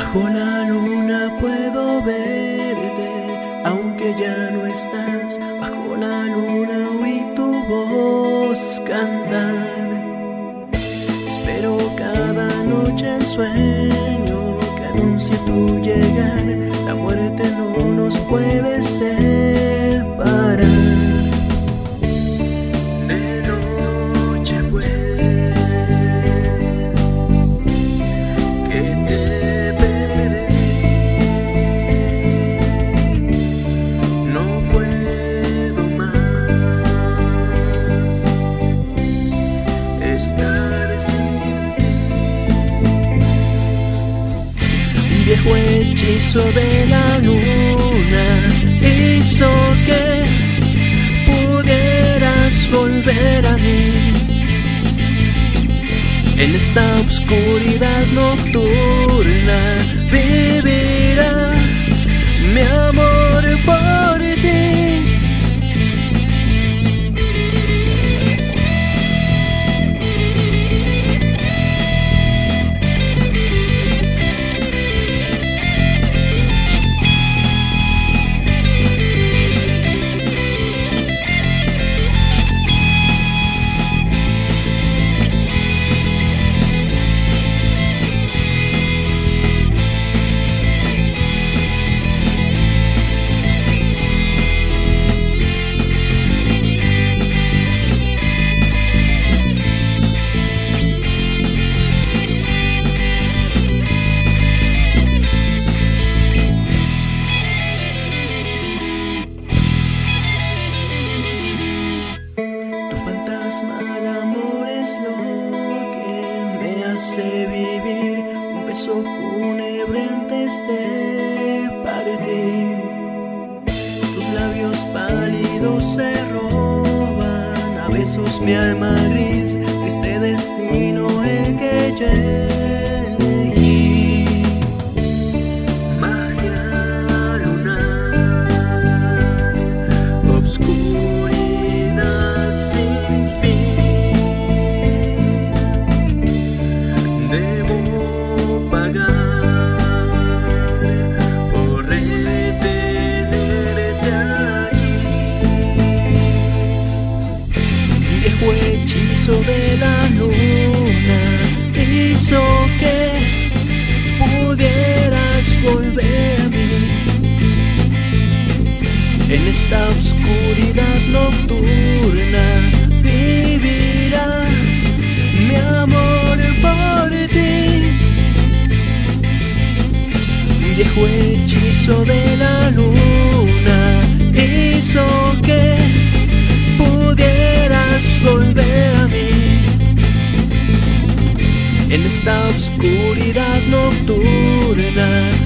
Bajo la luna puedo verte, aunque ya no estás. Bajo la luna oí tu voz cantar. Espero cada noche el sueño que anuncie tu llegar. La muerte no nos puede separar. De noche fue que te perdí. No puedo más estar sin ti. Un viejo hechizo de la luna hizo que pudieras volver a mí. En esta oscuridad nocturna vivirá mi amor por ti. El amor es lo que me hace vivir, un beso fúnebre antes de partir. Tus labios pálidos se roban a besos mi alma gris, triste destino el que yo elegí. Magia lunar, obscuridad sin fin. Debo pagar por retenerte ahí. Viejo hechizo de la luna hizo que pudieras volver a mí. En esta oscuridad nocturna vivirá mi amor por ti. Viejo hechizo de la luna hizo que pudieras volver a mí. En esta oscuridad nocturna